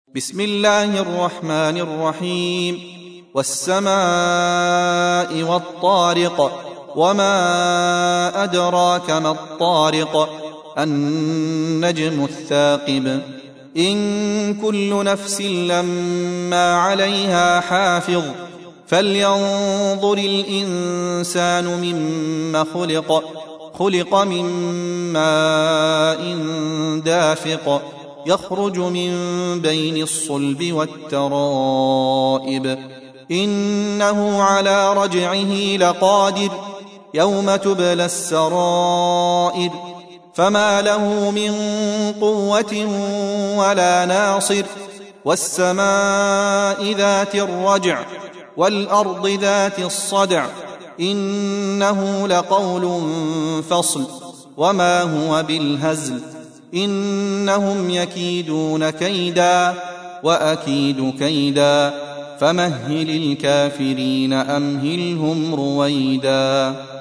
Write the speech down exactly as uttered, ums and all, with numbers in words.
بسم الله الرحمن الرحيم. والسماء والطارق، وما أدراك ما الطارق، النجم الثاقب. إن كل نفس لما عليها حافظ، فلينظر الإنسان مما خلق خلق من ماء دافق، يخرج من بين الصلب والترائب، إنه على رجعه لقادر، يوم تبلى السرائر، فما له من قوة ولا ناصر. والسماء ذات الرجع، والأرض ذات الصدع، إنه لقول فصل، وما هو بالهزل، إنهم يكيدون كيدا وأكيد كيدا، فمهل الكافرين أمهلهم رويدا.